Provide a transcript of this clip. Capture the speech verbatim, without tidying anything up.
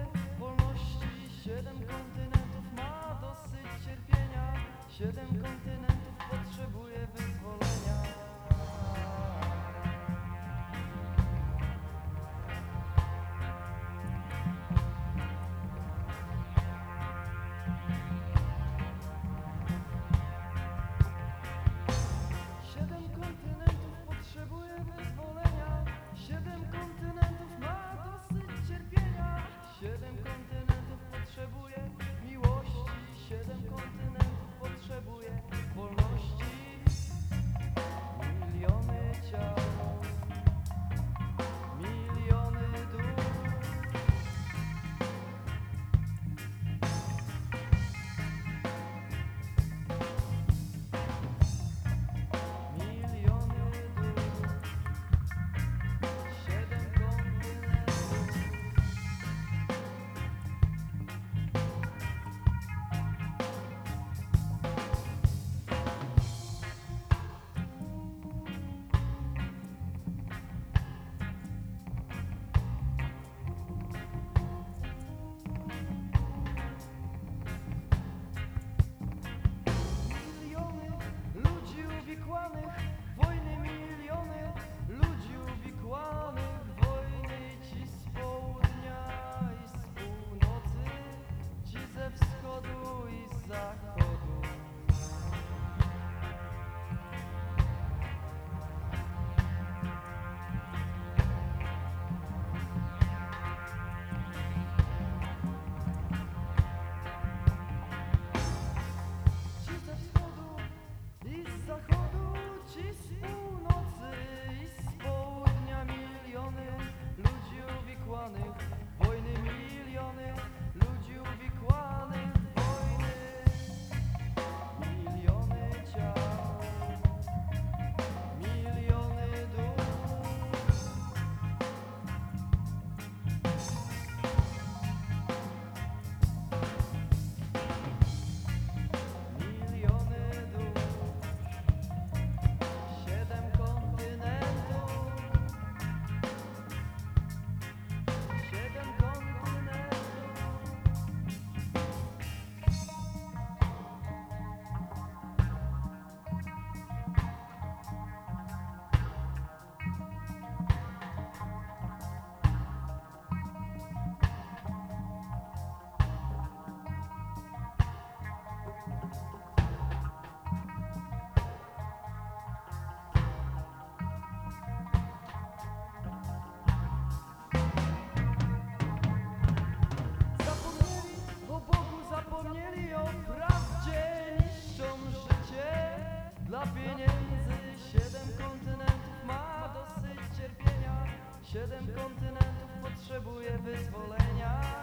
wolności. Siedem kontynentów ma dosyć cierpienia. Siedem kontynentów potrzebuje wyzwolenia. Siedem kontynentów potrzebuje wyzwolenia. Siedem kontynentów ma dosyć cierpienia. Siedem kontynentów potrzebuje miłości. Siedem kontynentów potrzebuje wolności. Miliony ciał, miliony dusz. Wojny, miliony ludzi uwikłanych w wojny. Ci z południa i z północy, ci ze wschodu i z zachodu. Ci ze wschodu i z zachodu, ci z północy i z południa. Miliony ludzi uwikłanych w wojny. Miliony ludzi uwikłanych w wojny. Miliony ciał, miliony dusz. Miliony dusz. Siedem kontynentów. Siedem kontynentów. Zapomnieli o Bogu, zapomnieli o prawdzie. Niszczą życie dla pieniędzy. Siedem kontynentów ma dosyć cierpienia. Siedem kontynentów potrzebuje wyzwolenia.